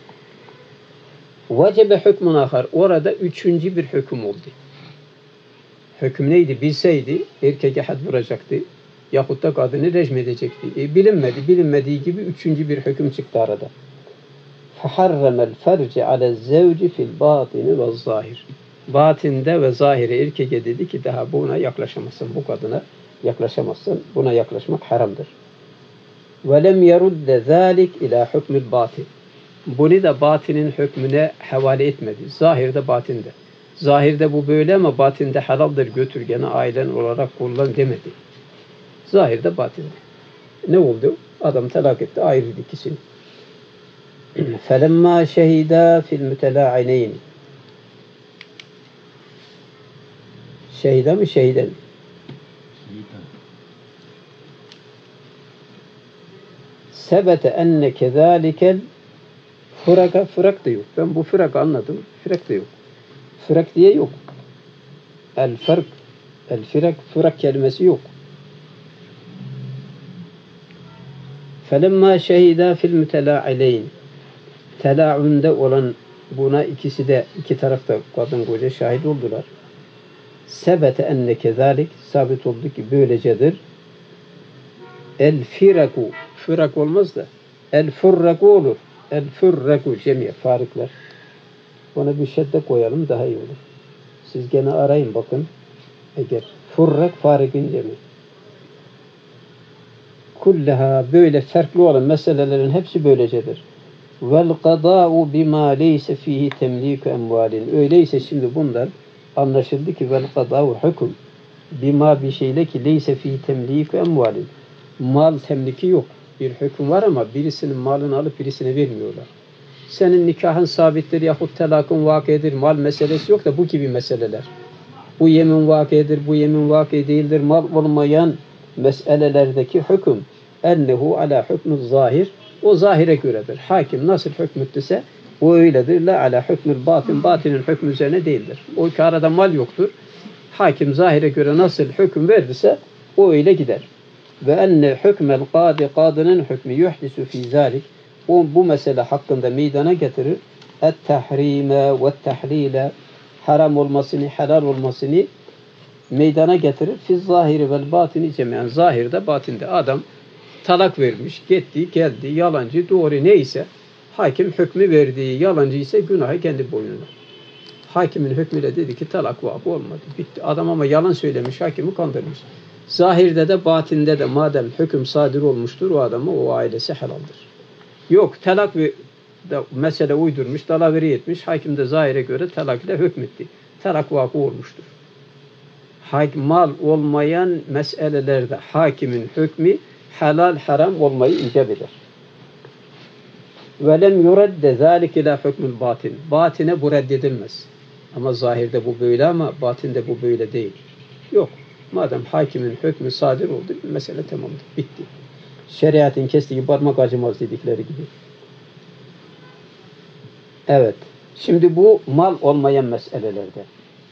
وَجَبَ حُكْمٌ آخَرٍ. Orada üçüncü bir hüküm oldu. Hüküm neydi? Bilseydi erkeğe had vuracaktı. Yahut da kadını rejim edecekti. Bilinmedi. Bilinmediği gibi üçüncü bir hüküm çıktı arada. فَحَرَّمَ الْفَرْجِ عَلَى الزَّوْجِ فِي الْبَاطِنِ وَالظَّاهِرِ. Batinde ve zahire erkeğe dedi ki daha buna yaklaşamazsın. Bu kadına yaklaşamazsın. Buna yaklaşmak haramdır. وَلَمْ يَرُدَّ ذَٰلِكِ اِلَى حُكْمِ الْبَاطِنِ. Bunu da batinin hükmüne havale etmedi. Zahirde batinde. Zahirde bu böyle ama batinde halaldir götür gene ailen olarak kullan demedi. Zahirde batinde. Ne oldu? Adam talak etti, ayrıldı ikisini. فَلَمَّا شَهِدَا فِي الْمُتَلَاعِنَيْنِ. Şehida mı şehiden? Sebete enne kezalikel fıraka, fırak da yok. Ben bu fıraka anladım. Fırak da yok. Fırak diye yok. El fark, el firak, fırak kelimesi yok. Felemma şehida fil mütelâ'ileyn. Telâ'ünde olan buna ikisi de iki tarafta kadın koca şahit oldular. Sebete enne kezalik, sabit oldu ki böylecedir. El firaku. Firak olmaz da. El furraku olur. El furraku cemiye farikler. Ona bir şedde koyalım daha iyi olur. Siz gene arayın bakın. Eğer furrak farikin cemi. Kullaha böyle farklı olan meselelerin hepsi böylecedir. Vel qada'u bima leyse fihi temliku emvalin. Öyleyse şimdi bundan anlaşıldı ki vel qada'u hüküm bima bir şeyle ki leyse fihi temliku emvalin. Mal temliki yok. Bir hüküm var ama birisinin malını alıp birisine vermiyorlar. Senin nikahın sabittir yahut talakın vakidir. Mal meselesi yok da bu gibi meseleler. Bu yemin vakidir, bu yemin vaki değildir. Mal olmayan meselelerdeki hüküm ennehu ala hükmü zahir. O zahire göredir. Hakim nasıl hükmettiyse o öyledir. La ala hükmül batin. Batinin hükmü üzerine değildir. O ki arada mal yoktur. Hakim zahire göre nasıl hüküm verdiyse o öyle gider. Ve enne hükmel kadi. Kadının hükmü yuhdisu fi zalik. Bu mesele hakkında meydana getirir. Et-tahrime ve-tahlile. Haram olmasını, helal olmasını meydana getirir. Fiz zahiri vel batini cemiyen. Zahirde, batinde adam talak vermiş, gitti, geldi, yalancı, doğru neyse hakim hükmü verdiği, yalancı ise günahı kendi boynuna. Hakimin hükmüyle dedi ki talak vakı olmadı. Bitti. Adam ama yalan söylemiş, hakimi kandırmış. Zahirde de batinde de madem hüküm sadir olmuştur o adamı, o ailesi helaldir. Yok talak da mesele uydurmuş, dalaveri etmiş, hakim de zahire göre talak ile hükmetti. Talak vakı olmuştur. Mal olmayan meselelerde hakimin hükmü helal haram olmayı icap eder. Ve lem yuradde zâlike ilâ hükmül batin. Batine bu reddedilmez. Ama zahirde bu böyle ama batinde bu böyle değil. Yok. Madem hakimin hükmü sadir oldu, mesele tamamdır. Bitti. Şeriatın kestiği parmak acımaz dedikleri gibi. Evet. Şimdi bu mal olmayan meselelerde.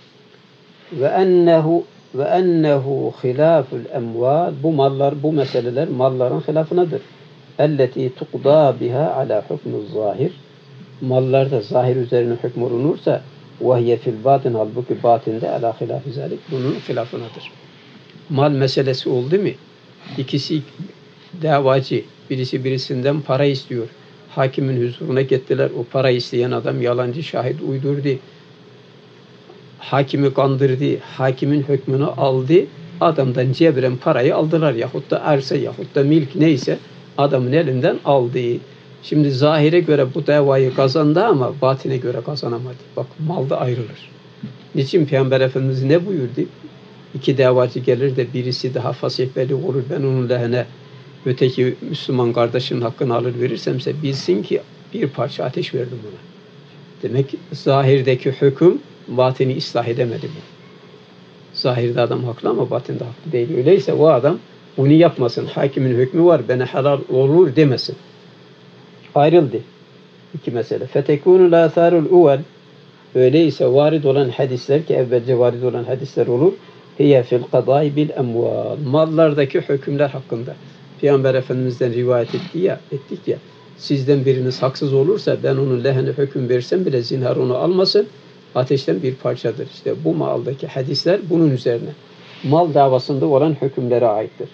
Ve ennehu hilaful emval. Bu mallar, bu meseleler malların hilafınadır. Elleti tuqda biha ala hukmü zahir. Mallarda zahir üzerine hükm olunursa vahye fil batin, halbuki batinde ala hilafı zalik, bunun hilafınadır. Mal meselesi oldu mu? İkisi davacı, birisi birisinden para istiyor. Hakimin huzuruna gittiler. O para isteyen adam yalancı şahit uydurdu. Hakimi kandırdı. Hakimin hükmünü aldı. Adamdan cebren parayı aldılar. Yahut da arsa yahut da milk neyse adamın elinden aldı. Şimdi zahire göre bu davayı kazandı ama batine göre kazanamadı. Bak malda ayrılır. Niçin Peygamber Efendimiz ne buyurdu? İki davacı gelir de birisi daha fasih belli olur. Ben onun lehine öteki Müslüman kardeşimin hakkını alır verirsemse bilsin ki bir parça ateş verdim buna. Demek zahirdeki hüküm batini ıslah edemedi bu. Zahirde adam haklı ama batinde haklı değil. Öyleyse o adam bunu yapmasın. Hakimin hükmü var, bana helal olur demesin. Ayrıldı. İki mesele. Fetekûnul âthârul uvel. Öyleyse varid olan hadisler ki evvelce varid olan hadisler olur. Hiye fil kadâi bil emval. Mallardaki hükümler hakkında. Peygamber Efendimiz'den rivayet ettik ya. Sizden biriniz haksız olursa ben onun lehine hüküm versem bile zinhar onu almasın. Ateşten bir parçadır. İşte bu maldaki hadisler bunun üzerine. Mal davasında olan hükümlere aittir.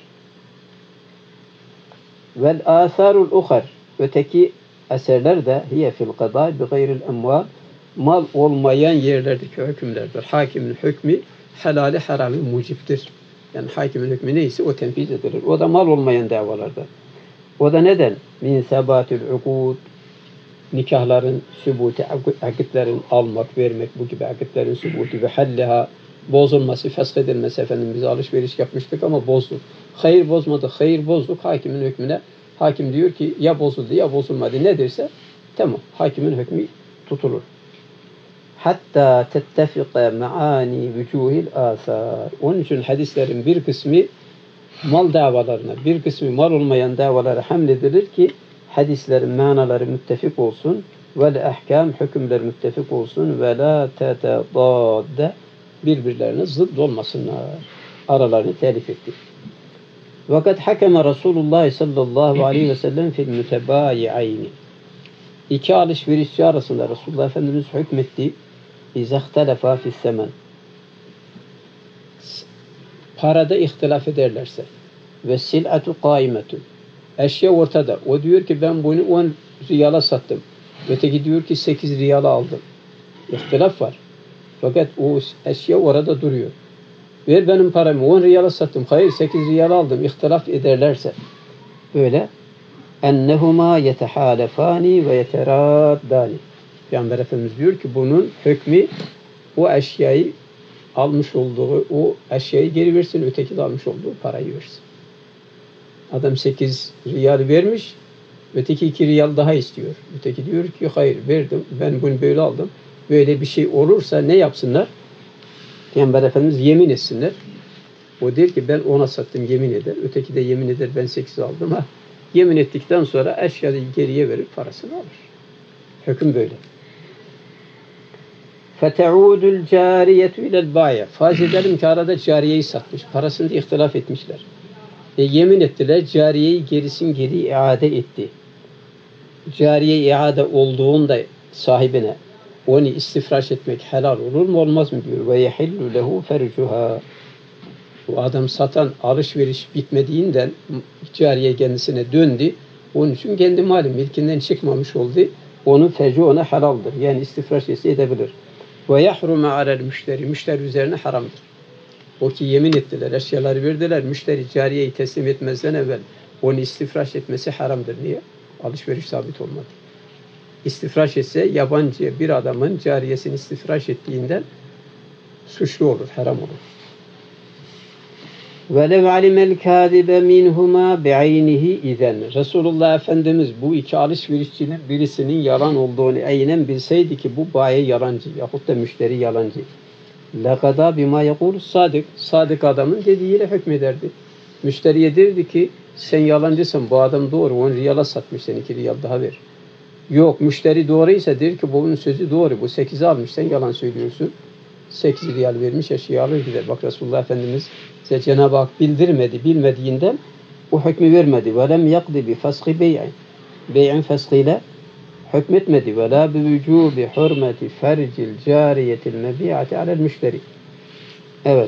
Vel âthârul ukhar. Öteki eserler de hiye fil kadâi bi gayril emval. Mal olmayan yerlerdeki hükümlerdir. Hakimin hükmü helali haramı muciptir. Yani hakimin hükmü neyse o tenfiz edilir. O da mal olmayan davalarda. O da neden? Min sebatül ukud. Nikahların sübuti, akitlerin almak, vermek, bu gibi akitlerin sübuti ve halleha bozulması, feshedilmesi. Efendim biz alışveriş yapmıştık ama bozduk. Hayır bozmadık, hayır bozduk. Hakimin hükmüne, hakim diyor ki ya bozuldu ya bozulmadı ne derse tamam. Hakimin hükmü tutulur. Hatta tettefika maani vücuhil âthâr. Onun için hadislerin bir kısmı mal davalarına, bir kısmı mal olmayan davalara hamledilir ki hadislerin manaları müttefik olsun ve ahkam hükümler müttefik olsun ve la tetedadde birbirlerine zıt olmasınlar. Aralarını telif etti. Fakat hakeme Resulullah sallallahu aleyhi ve sellem fil mütebâyi'ayni. İki alışverişçi arasında Resulullah Efendimiz hükmetti. İzahtelefa fissemen. Parada ihtilaf ederlerse. ve sil'atu kaimetun. Eşya ortada. O diyor ki ben bunu 10 riyala sattım. Öteki diyor ki 8 riyala aldım. İhtilaf var. Fakat o eşya orada duruyor. Ver benim paramı 10 riyala sattım. Hayır 8 riyala aldım. İhtilaf ederlerse. Böyle. Ennehuma yetehalefani ve yeteraddani. Peygamber Efendimiz diyor ki bunun hükmü o eşyayı almış olduğu o eşyayı geri versin. Öteki de almış olduğu parayı versin. Adam 8 riyal vermiş. Öteki 2 riyal daha istiyor. Öteki diyor ki hayır verdim. Ben bunu böyle aldım. Böyle bir şey olursa ne yapsınlar? Peygamber Efendimiz yemin etsinler. O der ki ben ona sattım yemin eder. Öteki de yemin eder ben 8 aldım. Ha. Yemin ettikten sonra eşyayı geriye verip parasını alır. Hüküm böyle. فَتَعُودُ الْجَارِيَةُ اِلَى الْبَايَ Farz edelim ki arada cariyeyi satmış. Parasını da ihtilaf etmişler. Yemin ettiler. Cariyeyi gerisin geri iade etti. Cariye iade olduğunda sahibine onu istifraş etmek helal olur mu olmaz mı diyor. Ve yehillu lehu fercuha. Bu adam satan alışveriş bitmediğinden cariye kendisine döndü. Onun için kendi mali milkinden çıkmamış oldu. Onun fercu ona halaldır. Yani istifraş edebilir. Ve yahrumu alel müşteri. Müşteri üzerine haramdır. O ki yemin ettiler, eşyaları verdiler. Müşteri cariyeyi teslim etmezden evvel onu istifraş etmesi haramdır. Niye? Alışveriş sabit olmadı. İstifraş etse yabancı bir adamın cariyesini istifraş ettiğinden suçlu olur, haram olur. وَلَوْ عَلِمَ الْكَاذِبَ مِنْهُمَا بِعَيْنِهِ اِذَنْ Resulullah Efendimiz bu iki alışverişçinin birisinin yalan olduğunu aynen bilseydi ki bu bayi yalancı yahut da müşteri yalancı. لَقَدَا بِمَا يَقُولُ sadık. Sadık adamın dediğiyle hükmederdi. Müşteriye derdi ki sen yalancısın, bu adam doğru, 10 riyala satmış, sen 2 riyal daha ver. Yok, müşteri doğruysa der ki bunun sözü doğru, bu 8'i almış, sen yalan söylüyorsun. 8 riyal vermiş, eşeği alır gider. Bak Resulullah Efendimiz size Cenab-ı Hak bildirmedi, bilmediğinden bu hükmü vermedi. وَلَمْ يَقْضِ بِفَسْقِ بَيْعٍ Bey'in feskıyla hükmetmedi. وَلَا بِوُجُوبِ حُرْمَةِ فَرْجِ الْجَارِيَةِ الْمَبِيعَةِ عَلَى الْمُشْتَرِ Evet.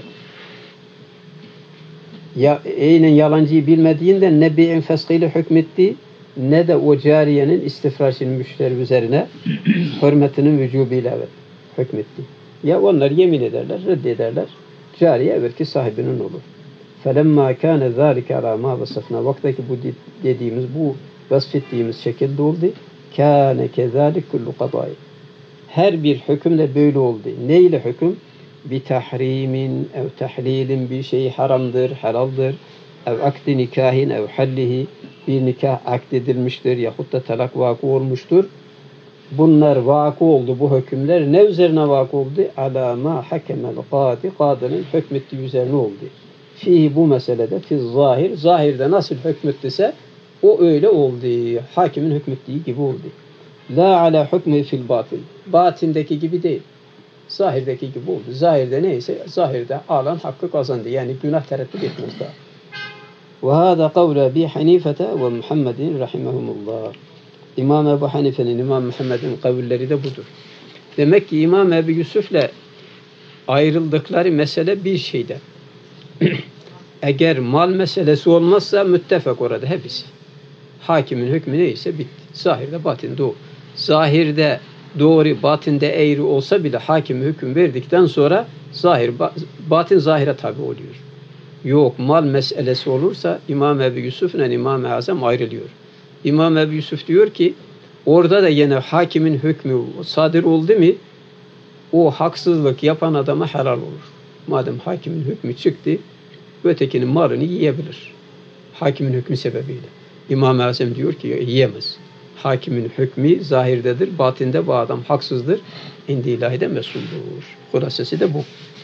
Eynen yalancıyı bilmediğinden ne bey'in feskıyla hükmetti, ne de o cariyenin istifraşının müşteri üzerine hürmetinin vücubuyla evet, hükmetti. Ya onlar yemin ederler, reddederler. Cariye evvelki sahibinin olur. فَلَمَّا كَانَ ذَٰلِكَ عَلَى مَا وَصَفْنَا Vaktaki bu dediğimiz, bu vasfettiğimiz şekilde oldu. كَانَ كَذَٰلِكَ كُلُّ قَضَاءِ Her bir hüküm de böyle oldu. Ne ile hüküm? بِتَحْرِيمٍ ev tahlilin bir şey haramdır, helaldir. Ev akdi nikahin ev hallihi bir nikah akdedilmiştir yahut da talak vakı olmuştur. Bunlar vakı oldu, bu hükümler. Ne üzerine vakı oldu? Alâ mâ hakemel kâdi. Kadının hükmettiği üzerine oldu. Fihi bu meselede fiz zahir. Zahirde nasıl hükmettiyse o öyle oldu. Hakimin hükmettiği gibi oldu. La ala hükmü fil batil. Batindeki gibi değil. Zahirdeki gibi oldu. Zahirde neyse zahirde alan hakkı kazandı. Yani günah tereddüt etmez daha. Ve hâzâ kavle Ebi Hanifete ve Muhammedin rahimehumullah. İmam Ebu Hanife'nin, İmam Muhammed'in kavulleri de budur. Demek ki İmam Ebu Yusuf'la ayrıldıkları mesele bir şeyde. Eğer mal meselesi olmazsa müttefak orada hepsi. Hakimin hükmü neyse bitti. Zahirde batinde o. Zahirde doğru, batinde eğri olsa bile hakim hüküm verdikten sonra zahir, batin zahire tabi oluyor. Yok, mal meselesi olursa İmam Ebu Yusuf ile İmam-ı Azam ayrılıyor. İmam Ebu Yusuf diyor ki orada da yine hakimin hükmü sadır oldu mu o haksızlık yapan adama helal olur. Madem hakimin hükmü çıktı ötekinin malını yiyebilir. Hakimin hükmü sebebiyle. İmam-ı Azam diyor ki yiyemez. Hakimin hükmü zahirdedir, batinde bu adam haksızdır. İndi ilahide mesuldür. Hulasesi de bu.